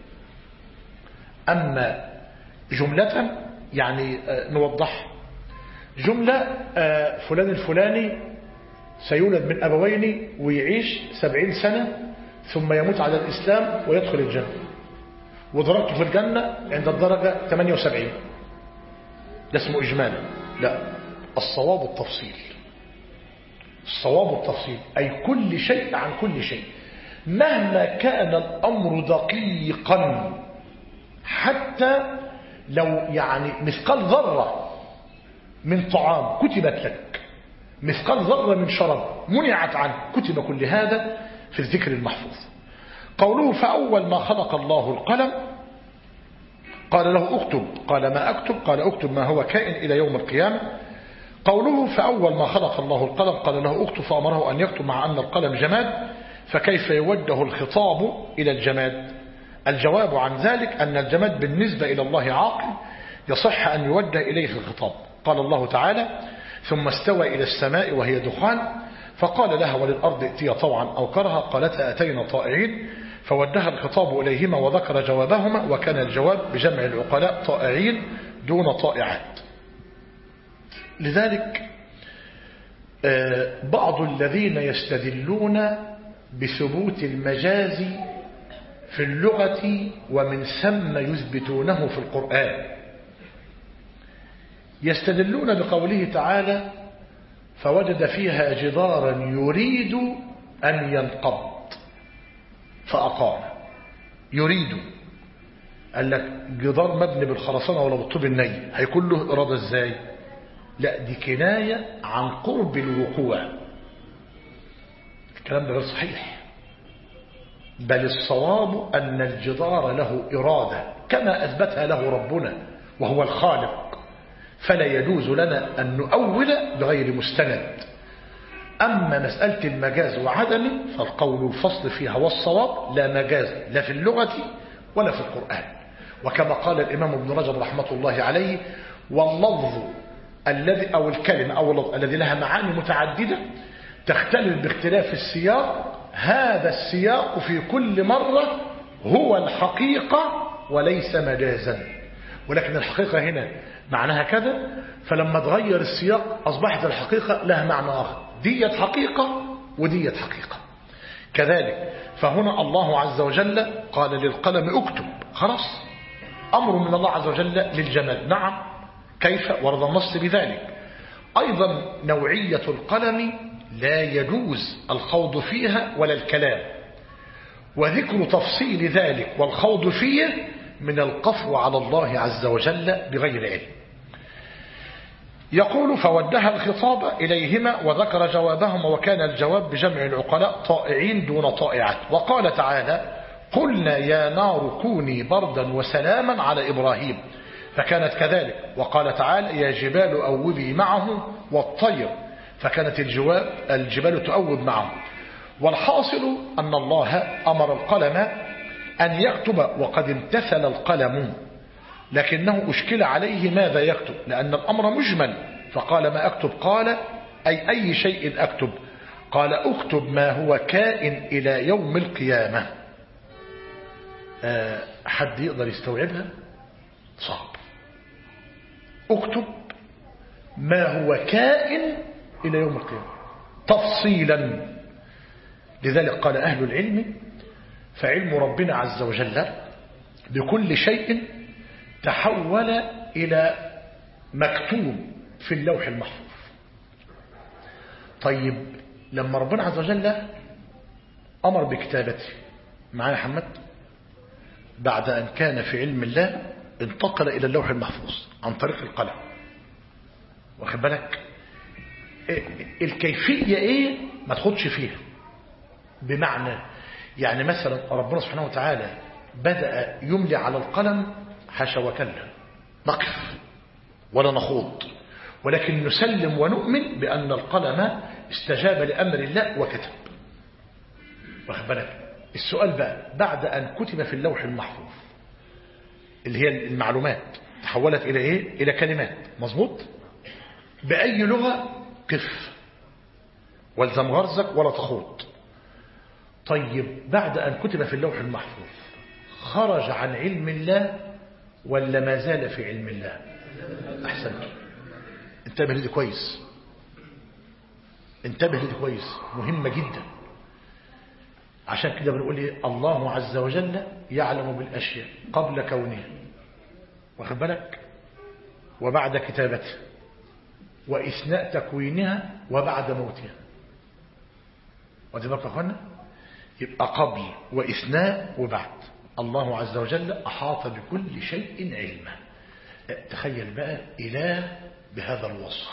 Speaker 1: أما جملة يعني نوضح جملة فلان الفلاني سيولد من أبوين ويعيش 70 سنة ثم يموت على الإسلام ويدخل الجنة، ودرجته في الجنة عند الدرجة 78. ده اسمه إجمالا. لا، الصواب التفصيل. الصواب التفصيل أي كل شيء عن كل شيء، مهما كان الأمر دقيقا، حتى لو يعني مثقال ذرة من طعام كتبت لك، مثقال ذرة من شراب منعت عنه، كتب كل هذا في الذكر المحفوظ. قوله فأول ما خلق الله القلم قال له اكتب، قال ما أكتب؟ قال اكتب ما هو كائن إلى يوم القيامة. قوله فأول ما خلق الله القلم قال له اكتب فأمره أن يكتب، مع أن القلم جماد، فكيف يوجه الخطاب إلى الجماد؟ الجواب عن ذلك أن الجماد بالنسبة إلى الله عاقل، يصح أن يوجه إليه الخطاب. قال الله تعالى ثم استوى إلى السماء وهي دخان فقال لها وللأرض ائتيا طوعا أو كرها قالتا أتينا طائعين، فوجه الخطاب إليهما وذكر جوابهما، وكان الجواب بجمع العقلاء طائعين دون طائعات. لذلك بعض الذين يستدلون بثبوت المجاز في اللغة ومن ثم يثبتونه في القرآن، يستدلون بقوله تعالى فوجد فيها جدارا يريد أن ينقض فأقام. يريد، قال لك جدار مبني بالخرسانة ولا بالطوب الني، هيكون له إرادة ازاي؟ لا، دي كناية عن قرب الوقوع. الكلام ده غير صحيح، بل الصواب أن الجدار له إرادة كما أثبتها له ربنا وهو الخالق، فلا يجوز لنا أن نؤول بغير مستند. أما مسألة المجاز وعدمه فالقول الفصل فيها والصواب لا مجاز لا في اللغة ولا في القرآن. وكما قال الإمام ابن رجب رحمة الله عليه واللفظ الذي أو الكلمة أو اللفظ الذي لها معاني متعددة تختلف باختلاف السياق، هذا السياق في كل مرة هو الحقيقة وليس مجازا، ولكن الحقيقة هنا معناها كذا، فلما تغير السياق أصبحت الحقيقة لها معنى آخر، ديت حقيقة وديت حقيقة. كذلك فهنا الله عز وجل قال للقلم اكتب، خلاص أمر من الله عز وجل للجماد. نعم، كيف؟ ورد النص بذلك. أيضا نوعية القلم لا يجوز الخوض فيها ولا الكلام، وذكر تفصيل ذلك والخوض فيه من القفو على الله عز وجل بغير علم. يقول فوجه الخطاب إليهما وذكر جوابهما، وكان الجواب بجمع العقلاء طائعين دون طائعات. وقال تعالى قلنا يا نار كوني بردا وسلاما على إبراهيم فكانت كذلك. وقال تعالى يا جبال أوبي معه والطير، فكانت الجبال تؤوب معه. والحاصل أن الله أمر القلم أن يكتب وقد امتثل القلم، لكنه أشكل عليه ماذا يكتب، لأن الأمر مجمل، فقال ما أكتب؟ قال أي شيء أكتب؟ قال أكتب ما هو كائن إلى يوم القيامة. حد يقدر يستوعبها؟ صعب. أكتب ما هو كائن إلى يوم القيامة تفصيلا. لذلك قال أهل العلم فعلم ربنا عز وجل بكل شيء تحول إلى مكتوب في اللوح المحفوظ. طيب لما ربنا عز وجل أمر بكتابته معايا حمد، بعد أن كان في علم الله انتقل إلى اللوح المحفوظ عن طريق القلم. واخد بالك الكيفية ايه ما تاخدش فيها، بمعنى يعني مثلا ربنا سبحانه وتعالى بدأ يملي على القلم حاشا وكلا، نقف ولا نخوض، ولكن نسلم ونؤمن بأن القلم استجاب لأمر الله وكتب. واخد بالك السؤال بقى بعد أن كتب في اللوح المحفوظ اللي هي المعلومات تحولت إلى إيه؟ إلى كلمات، مظبوط؟ بأي لغة؟ قف والزم غرزك ولا تخوض. طيب بعد أن كتب في اللوح المحفوظ خرج عن علم الله ولا ما زال في علم الله؟ أحسنت، انتبه لدي كويس، انتبه لدي كويس، مهمة جدا. عشان كده بنقول إيه؟ الله عز وجل يعلم بالأشياء قبل كونها، واخد بالك، وبعد كتابتها، وإثناء تكوينها، وبعد موتها. ودي بقى أخوانا، يبقى قبل وإثناء وبعد. الله عز وجل أحاط بكل شيء علما. تخيل بقى إله بهذا الوصف،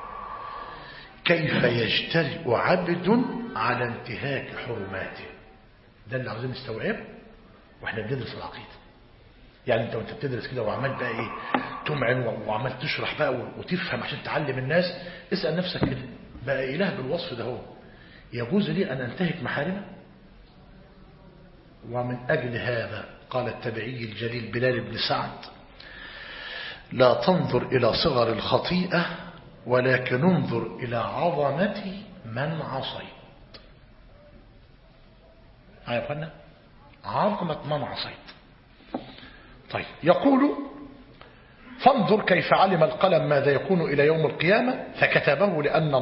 Speaker 1: كيف يجترئ عبد على انتهاك حرماته؟ ده اللي عاوزين نستوعبه واحنا بندرس العقيدة. يعني انت وانت بتدرس كده وعمال بقى ايه تمعن وعمال تشرح بقى وتفهم عشان تعلم الناس، اسأل نفسك كده، بقى إله بالوصف ده هو يجوز لي أن أنتهك محارمه؟ ومن أجل هذا قال التابعي الجليل بلال بن سعد: لا تنظر إلى صغر الخطيئة ولكن انظر إلى عظمة من عصيت. عارفنا عظمة من عصيت. طيب، يقول: فانظر كيف علم القلم ماذا يكون إلى يوم القيامة فكتبه، لأن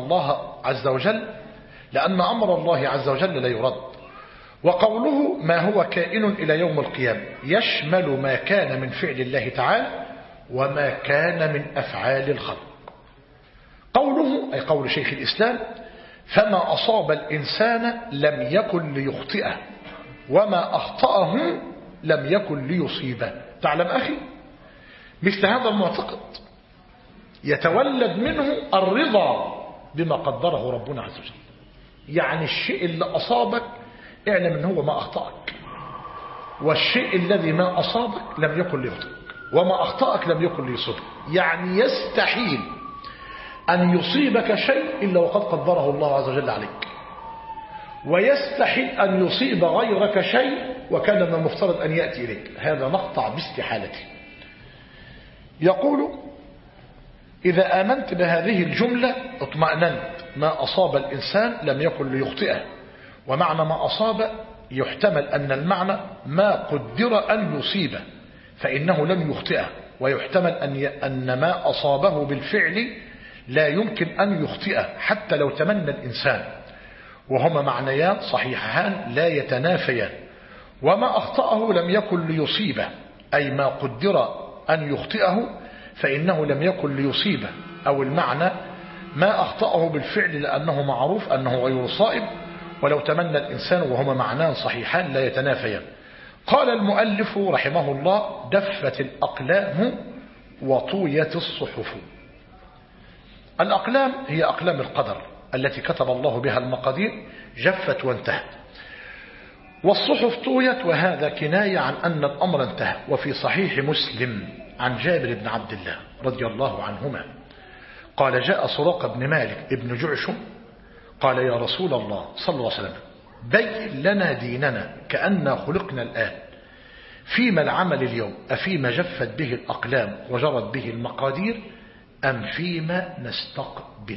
Speaker 1: أمر الله عز وجل لا يرد. وقوله ما هو كائن إلى يوم القيامة يشمل ما كان من فعل الله تعالى وما كان من أفعال الخلق. قوله أي قول شيخ الإسلام: فما أصاب الإنسان لم يكن ليخطئه وما أخطأه لم يكن ليصيبه. تعلم أخي، مثل هذا المعتقد يتولد منه الرضا بما قدره ربنا عز وجل. يعني الشيء اللي أصابك اعلم أنه هو ما أخطأك، والشيء الذي ما أصابك لم يكن ليخطئك، وما أخطأك لم يكن ليصيبك. يعني يستحيل أن يصيبك شيء إلا وقد قدره الله عز وجل عليك، ويستحيل أن يصيب غيرك شيء وكان من المفترض أن يأتي إليك. هذا مقطع باستحالته. يقول: إذا آمنت بهذه الجملة اطمأننت. ما أصاب الإنسان لم يكن ليخطئه. ومعنى ما أصاب يحتمل أن المعنى ما قدر أن يصيبه فإنه لم يخطئه، ويحتمل أن ما أصابه بالفعل لا يمكن أن يخطئه حتى لو تمنى الإنسان، وهما معنيان صحيحان لا يتنافيان. وما أخطأه لم يكن ليصيبه، أي ما قدر أن يخطئه فإنه لم يكن ليصيبه، أو المعنى ما أخطأه بالفعل لأنه معروف أنه غير صائب ولو تمنى الإنسان، وهما معنان صحيحان لا يتنافيان. قال المؤلف رحمه الله: دفت الأقلام وطويت الصحف. الأقلام هي أقلام القدر التي كتب الله بها المقادير، جفت وانتهت. والصحف طويت، وهذا كناية عن أن الأمر انتهى. وفي صحيح مسلم عن جابر بن عبد الله رضي الله عنهما قال: جاء سراقة بن مالك ابن جعشم قال: يا رسول الله صلى الله عليه وسلم، بين لنا ديننا كأننا خلقنا الآن، فيما العمل اليوم؟ أفيما جفت به الأقلام وجرت به المقادير أم فيما نستقبل؟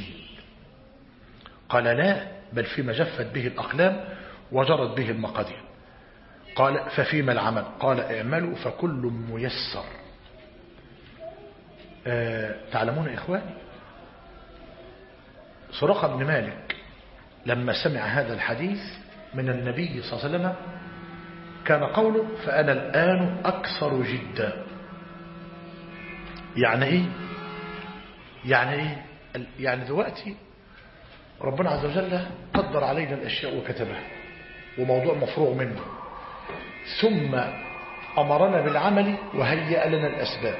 Speaker 1: قال: لا، بل فيما جفت به الأقلام وجرت به المقادير. قال: ففيما العمل؟ قال: اعملوا فكل ميسر. تعلمون إخواني، سراقة بن مالك لما سمع هذا الحديث من النبي صلى الله عليه وسلم كان قوله: فأنا الآن أكثر جدا. يعني إيه؟ يعني دلوقتي ربنا عز وجل قدر علينا الأشياء وكتبها وموضوع مفروغ منه، ثم أمرنا بالعمل وهيأ لنا الأسباب،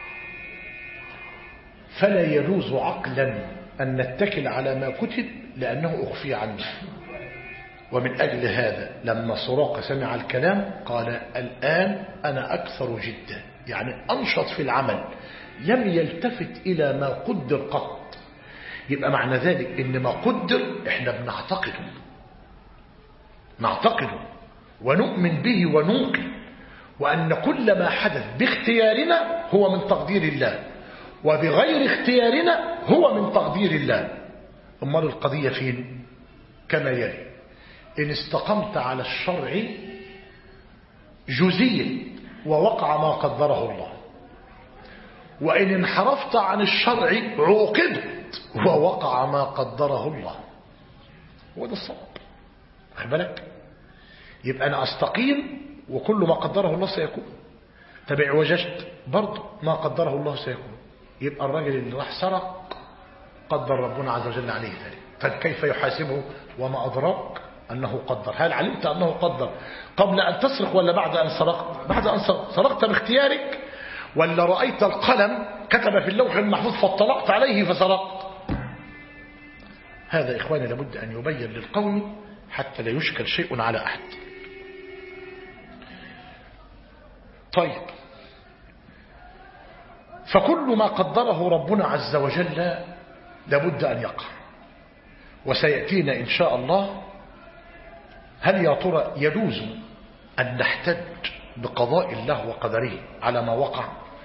Speaker 1: فلا يجوز عقلا أن نتكل على ما كتب لأنه أخفي عنا. ومن أجل هذا لما سراقة سمع الكلام قال: الآن أنا أكثر جدا، يعني أنشط في العمل، لم يلتفت إلى ما قدر قط. يبقى معنى ذلك إن ما قدر إحنا نعتقده ونؤمن به ونوقن، وأن كل ما حدث باختيارنا هو من تقدير الله، وبغير اختيارنا هو من تقدير الله. أمال القضية فين؟ كما يلي: إن استقمت على الشرع جزيا ووقع ما قدره الله، وإن انحرفت عن الشرع عوقبت ووقع ما قدره الله. هو ده الصواب. خد بالك؟ يبقى أنا أستقيم وكل ما قدره الله سيكون. طب اعوججت برضه ما قدره الله سيكون. يبقى الراجل اللي راح سرق قدر ربنا عز وجل عليه ذلك، فكيف يحاسبه وما أدراك أنه قدر؟ هل علمت أنه قدر قبل أن تسرق ولا بعد أن سرقت؟ بعد أن سرقت باختيارك، ولا رأيت القلم كتب في اللوح المحفوظ فاطلعت عليه فسرقت؟ هذا إخواني لابد أن يبين للقوم حتى لا يشكل شيء على أحد. طيب، فكل ما قدره ربنا عز وجل لابد أن يقع، وسيأتينا إن شاء الله. هل يا ترى يجوز أن نحتج بقضاء الله وقدره على ما وقع؟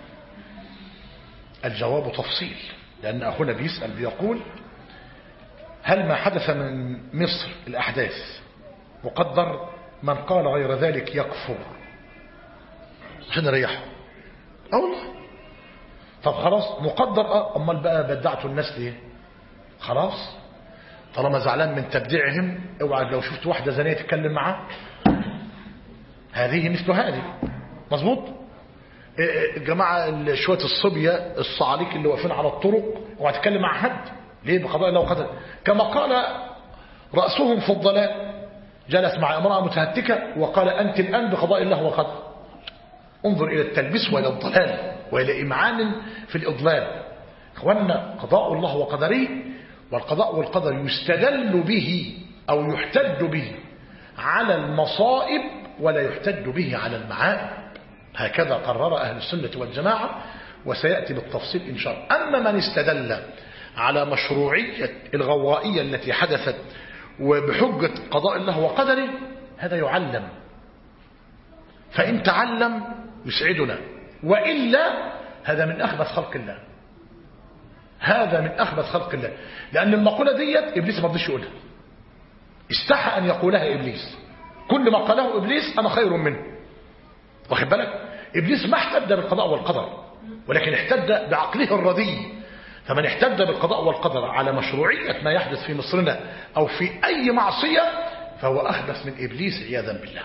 Speaker 1: الجواب تفصيل، لأن أخونا بيسأل بيقول هل ما حدث من مصر الأحداث مقدر؟ من قال غير ذلك يكفر، عشان نريحه. والله طب خلاص مقدر. أمال بقى بدعتوا الناس ليه؟ خلاص طالما زعلان من تبديعهم، اوعى لو شفت واحدة زانية تتكلم معاه، هذه مثل هذه. مظبوط. الجماعة شوية الصبية الصعاليك اللي واقفين على الطرق اوعى تتكلم مع حد ليه؟ بقضاء الله وقدر. كما قال رأسهم في الضلال جلس مع امرأة متهتكة وقال أنت الآن بقضاء الله وقدر. انظر إلى التلبيس وإلى الضلال وإلى إمعان في الإضلال. اخوانا قضاء الله وقدره، والقضاء والقدر يستدل به أو يحتج به على المصائب ولا يحتج به على المعائب. هكذا قرر أهل السنة والجماعة، وسيأتي بالتفصيل إن شاء الله. أما من استدل على مشروعية الغوائية التي حدثت وبحجة قضاء الله وقدره، هذا يعلم، فإن تعلم يسعدنا، وإلا هذا من أخبث خلق الله. هذا من أخبث خلق الله، لأن المقولة ديت إبليس ما رضيش يقولها، استحى أن يقولها إبليس. كل ما قاله إبليس أنا خير منه، واخد بالك؟ إبليس ما احتج بالقضاء والقدر، ولكن احتج بعقله الردي. فمن احتج بالقضاء والقدر على مشروعية ما يحدث في مصرنا أو في أي معصية فهو أخبث من إبليس عياذا بالله.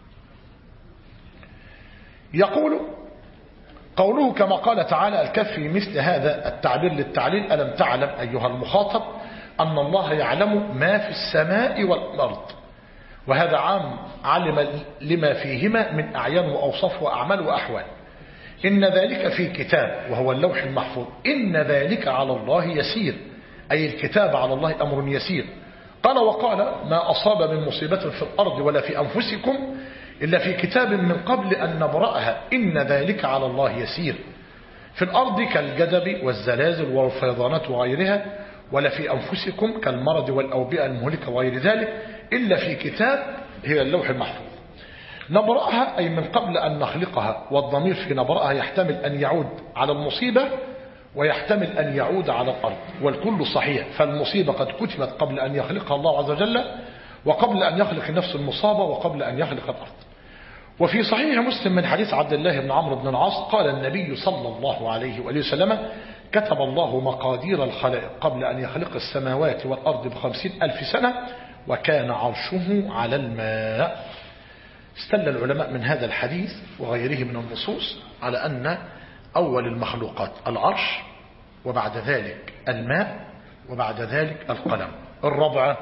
Speaker 1: يقول قوله كما قال تعالى الكفي مثل هذا التعبير للتعليل: ألم تعلم أيها المخاطب أن الله يعلم ما في السماء والأرض. وهذا عام علم لما فيهما من أعيان وأوصاف وأعمال وأحوال. إن ذلك في كتاب وهو اللوح المحفوظ. إن ذلك على الله يسير، أي الكتاب على الله أمر يسير. قال وقال: ما أصاب من مصيبة في الأرض ولا في أنفسكم إلا في كتاب من قبل أن نبرأها إن ذلك على الله يسير. في الأرض كالجدب والزلازل والفيضانات وغيرها، ولا في أنفسكم كالمرض والأوبئة المهلكة وغير ذلك إلا في كتاب هي اللوح المحفوظ. نبرأها أي من قبل أن نخلقها، والضمير في نبرأها يحتمل أن يعود على المصيبة ويحتمل أن يعود على الأرض، والكل صحيح. فالمصيبة قد كتبت قبل أن يخلقها الله عز وجل، وقبل أن يخلق النفس المصابة، وقبل أن يخلق الأرض. وفي صحيح مسلم من حديث عبد الله بن عمرو بن العاص قال النبي صلى الله عليه وآله وسلم: كتب الله مقادير الخلائق قبل أن يخلق السماوات والأرض ب50,000 سنة، وكان عرشه على الماء. استدل العلماء من هذا الحديث وغيره من النصوص على أن أول المخلوقات العرش، وبعد ذلك الماء، وبعد ذلك القلم. الرابعة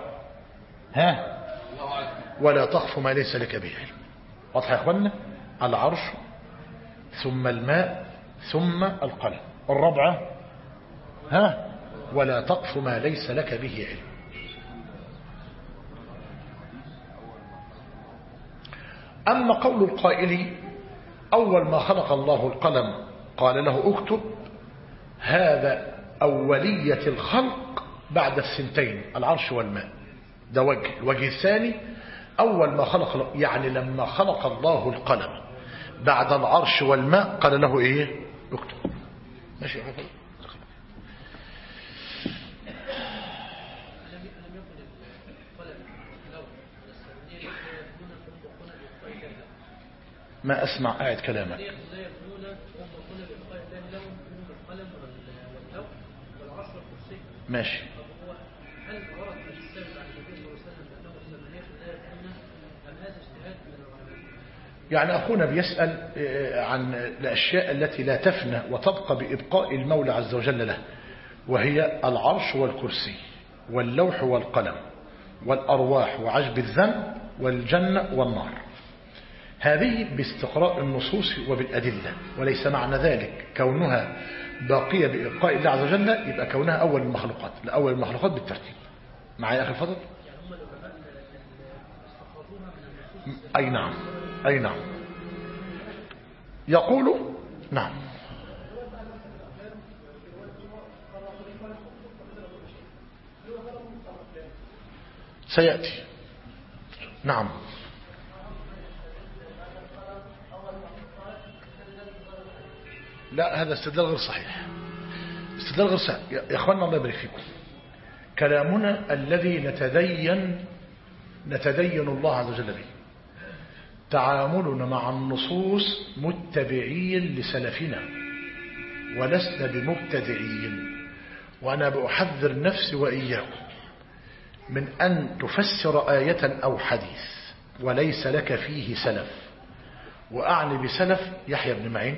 Speaker 1: ولا تخف ما ليس لك به علم. واضح يا اخوانا؟ العرش ثم الماء ثم القلم. الرابعة ولا تقف ما ليس لك به علم. أما قول القائل أول ما خلق الله القلم قال له اكتب، هذا أولية الخلق بعد الثنتين العرش والماء. ده وجه. الوجه الثاني أول ما خلق، يعني لما خلق الله القلم بعد العرش والماء قال له ايه؟ اكتب. ماشي يا حفظ. ما أسمع قاعد كلامك. ماشي. يعني أخونا بيسأل عن الأشياء التي لا تفنى وتبقى بإبقاء المولى عز وجل له، وهي العرش والكرسي واللوح والقلم والأرواح وعجب الذنب والجنة والنار. هذه باستقراء النصوص وبالأدلة، وليس معنى ذلك كونها باقية بإبقاء الله عز وجل يبقى كونها أول المخلوقات، لأول المخلوقات بالترتيب. معي أخي الفضل؟ أي نعم، أي نعم. يقول نعم. سيأتي. نعم. لا، هذا استدلال غير صحيح، استدلال غير صحيح يا أخوانا، الله يبارك فيكم. كلامنا الذي نتدين الله عز وجل به، تعاملنا مع النصوص متبعين لسلفنا ولسنا بمبتدعين. وأنا بأحذر نفسي وإياكم من أن تفسر آية أو حديث وليس لك فيه سلف. وأعني بسلف يحيى بن معين،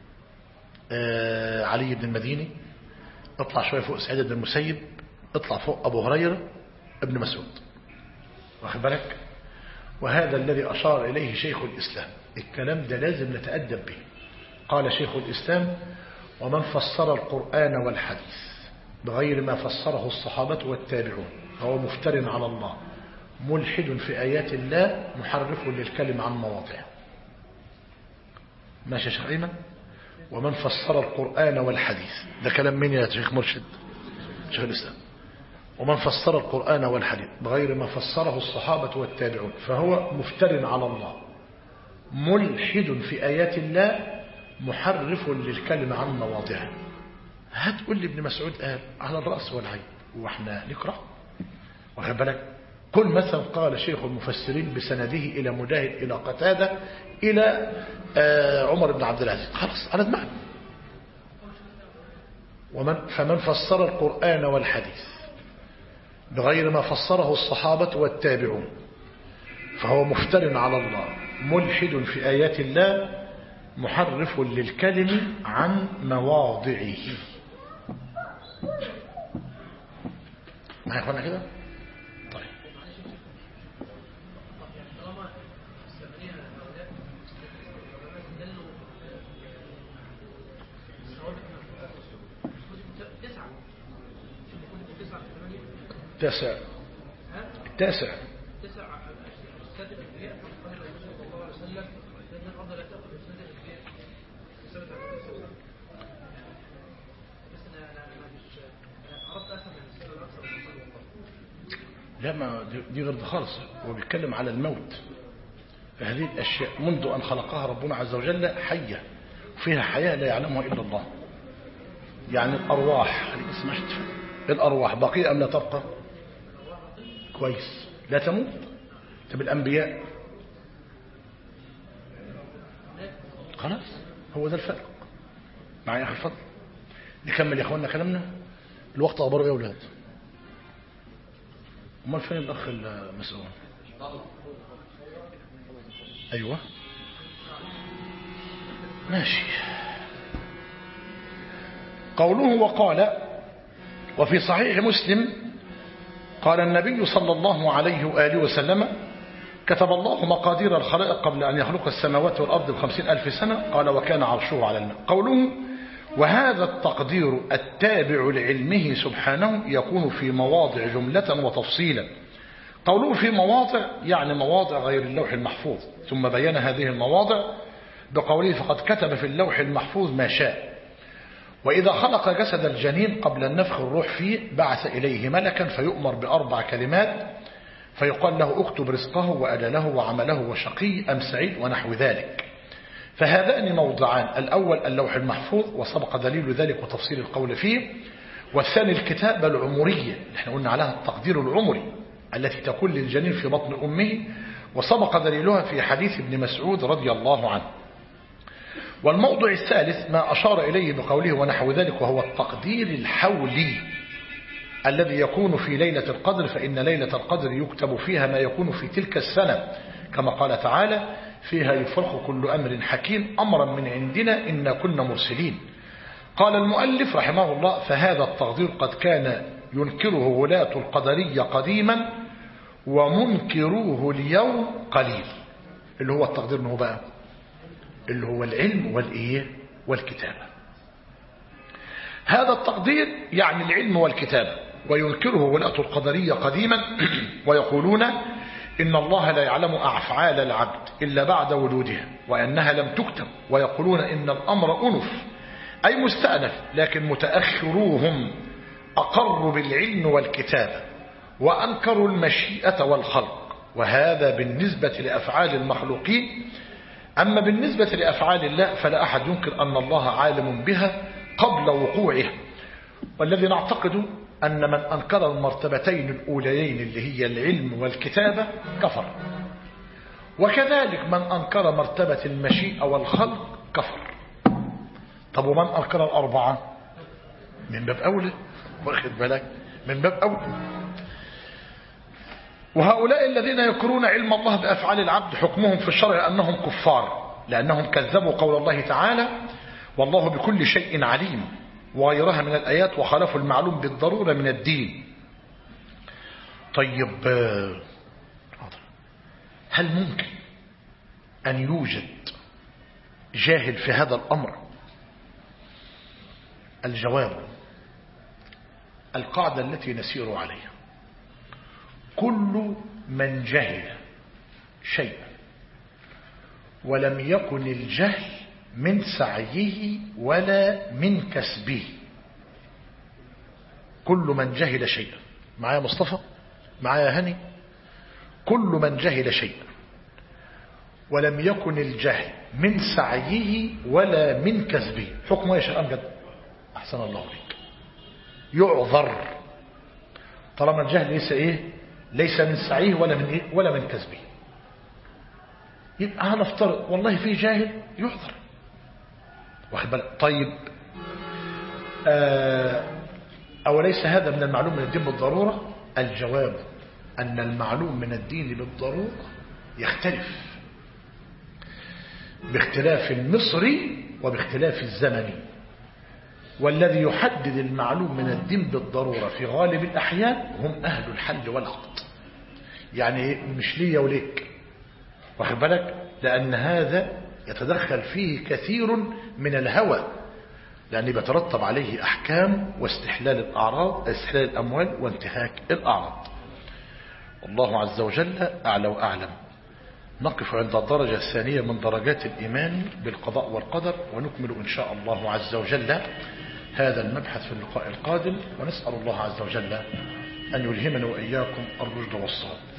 Speaker 1: علي بن المديني، اطلع شوية فوق سعيد بن المسيب، اطلع فوق أبو هريرة ابن مسعود، واخد بالك؟ وهذا الذي أشار إليه شيخ الإسلام. الكلام ده لازم نتأدب به. قال شيخ الإسلام: ومن فسر القرآن والحديث بغير ما فسره الصحابة والتابعون فهو مفتر على الله، ملحد في آيات الله، محرف للكلم عن مواضعه. ماشي يا شيخ أيمن؟ ومن فسر القرآن والحديث، ده كلام من يا شيخ مرشد شيخ الإسلام. ومن فسر القرآن والحديث بغير ما فسره الصحابة والتابعون فهو مفتر على الله، ملحد في آيات الله، محرف للكلمة عن مواضعها. هتقول لي ابن مسعود قال على الرأس والعين واحنا نقرأ، واخد بالك؟ كل مثلا قال شيخ المفسرين بسنده إلى مجاهد إلى قتادة إلى عمر بن عبد العزيز، خلاص على دماغنا. فمن فسر القرآن والحديث بغير ما فسره الصحابة والتابعون فهو مفتر على الله، ملحد في آيات الله، محرف للكلم عن مواضعه. معي يا اخوانا كده؟ طيب. التاسع لا، ما دي غير خالص. هو بيتكلم على الموت. فهذه الأشياء منذ أن خلقها ربنا عز وجل حية، وفيها حياة لا يعلمها إلا الله. يعني الأرواح، الأرواح بقية أم لا تبقى؟ كويس، لا تموت. طب الأنبياء خلاص، هو ده الفرق. معي يا أخي الفضل؟ نكمل يا أخوانا كلامنا. الوقت أخباره إيه يا أولاد؟ امال فين الأخ المسؤول؟ أيوة ماشي. قوله وقال: وفي صحيح مسلم قال النبي صلى الله عليه وآله وسلم: كتب الله مقادير الخلائق قبل أن يخلق السماوات والأرض ب50,000 سنة. قال: وكان عرشه على الماء. قوله: وهذا التقدير التابع لعلمه سبحانه يكون في مواضع جملة وتفصيلا. قوله في مواضع يعني مواضع غير اللوح المحفوظ، ثم بين هذه المواضع بقوله: فقد كتب في اللوح المحفوظ ما شاء. وإذا خلق جسد الجنين قبل النفخ الروح فيه بعث إليه ملكا فيؤمر ب4 كلمات، فيقال له: اكتب رزقه وأجله وعمله وشقي أم سعيد ونحو ذلك. فهذان موضعان: الأول اللوح المحفوظ وسبق دليل ذلك وتفصيل القول فيه، والثاني الكتابة العمرية اللي احنا قلنا عليها التقدير العمري التي تكون للجنين في بطن أمه، وسبق دليلها في حديث ابن مسعود رضي الله عنه. والموضع الثالث ما أشار إليه بقوله ونحو ذلك، وهو التقدير الحولي الذي يكون في ليلة القدر، فإن ليلة القدر يكتب فيها ما يكون في تلك السنة كما قال تعالى فيها يفرق كل أمر حكيم أمرا من عندنا إنا كنا مرسلين. قال المؤلف رحمه الله فهذا التقدير قد كان ينكره ولاة القدرية قديما ومنكروه اليوم قليل. اللي هو التقدير انه بقى اللي هو العلم والإيه والكتابة. هذا التقدير يعني العلم والكتابة، وينكره ولاة القدرية قديما ويقولون إن الله لا يعلم أفعال العبد إلا بعد وجودها وأنها لم تكتب، ويقولون إن الأمر أنف أي مستأنف، لكن متأخروهم أقروا بالعلم والكتابة وأنكروا المشيئة والخلق، وهذا بالنسبة لأفعال المخلوقين. أما بالنسبة لأفعال الله فلا أحد ينكر أن الله عالم بها قبل وقوعها. والذي نعتقد أن من أنكر المرتبتين الأوليين اللي هي العلم والكتابة كفر، وكذلك من أنكر مرتبة المشيئة والخلق كفر. طب ومن أنكر الأربعة من باب أولى، واخد بالك، من باب أولى. وهؤلاء الذين ينكرون علم الله بأفعال العبد حكمهم في الشرع أنهم كفار، لأنهم كذبوا قول الله تعالى والله بكل شيء عليم وغيرها من الآيات وخالفوا المعلوم بالضرورة من الدين. طيب هل ممكن أن يوجد جاهل في هذا الأمر؟ الجواب القاعدة التي نسير عليها: كل من جهل شيئا ولم يكن الجهل من سعيه ولا من كسبه. كل من جهل شيئا، معايا مصطفى، معايا هني، كل من جهل شيئا ولم يكن الجهل من سعيه ولا من كسبه حكمه يا شيخ أمجد؟ أحسن الله عليك، يعذر طالما الجهل ليس ليس من سعيه ولا من كسبه. يبقى هنفترض والله في جاهل يعذر، واخد بالك. طيب أوليس هذا من المعلوم من الدين بالضرورة؟ الجواب أن المعلوم من الدين بالضرورة يختلف باختلاف المصري وباختلاف الزمني، والذي يحدد المعلوم من الدين بالضرورة في غالب الأحيان هم أهل الحل والعقد. يعني مش لي وليك، واخد بالك، لأن هذا يتدخل فيه كثير من الهوى، لأن بيترتب عليه أحكام واستحلال الأعراض، استحلال الأموال وانتهاك الأعراض. والله عز وجل أعلى وأعلم. نقف عند الدرجة الثانية من درجات الإيمان بالقضاء والقدر، ونكمل إن شاء الله عز وجل هذا المبحث في اللقاء القادم، ونسأل الله عز وجل أن يلهمنا وإياكم الرشد والصواب.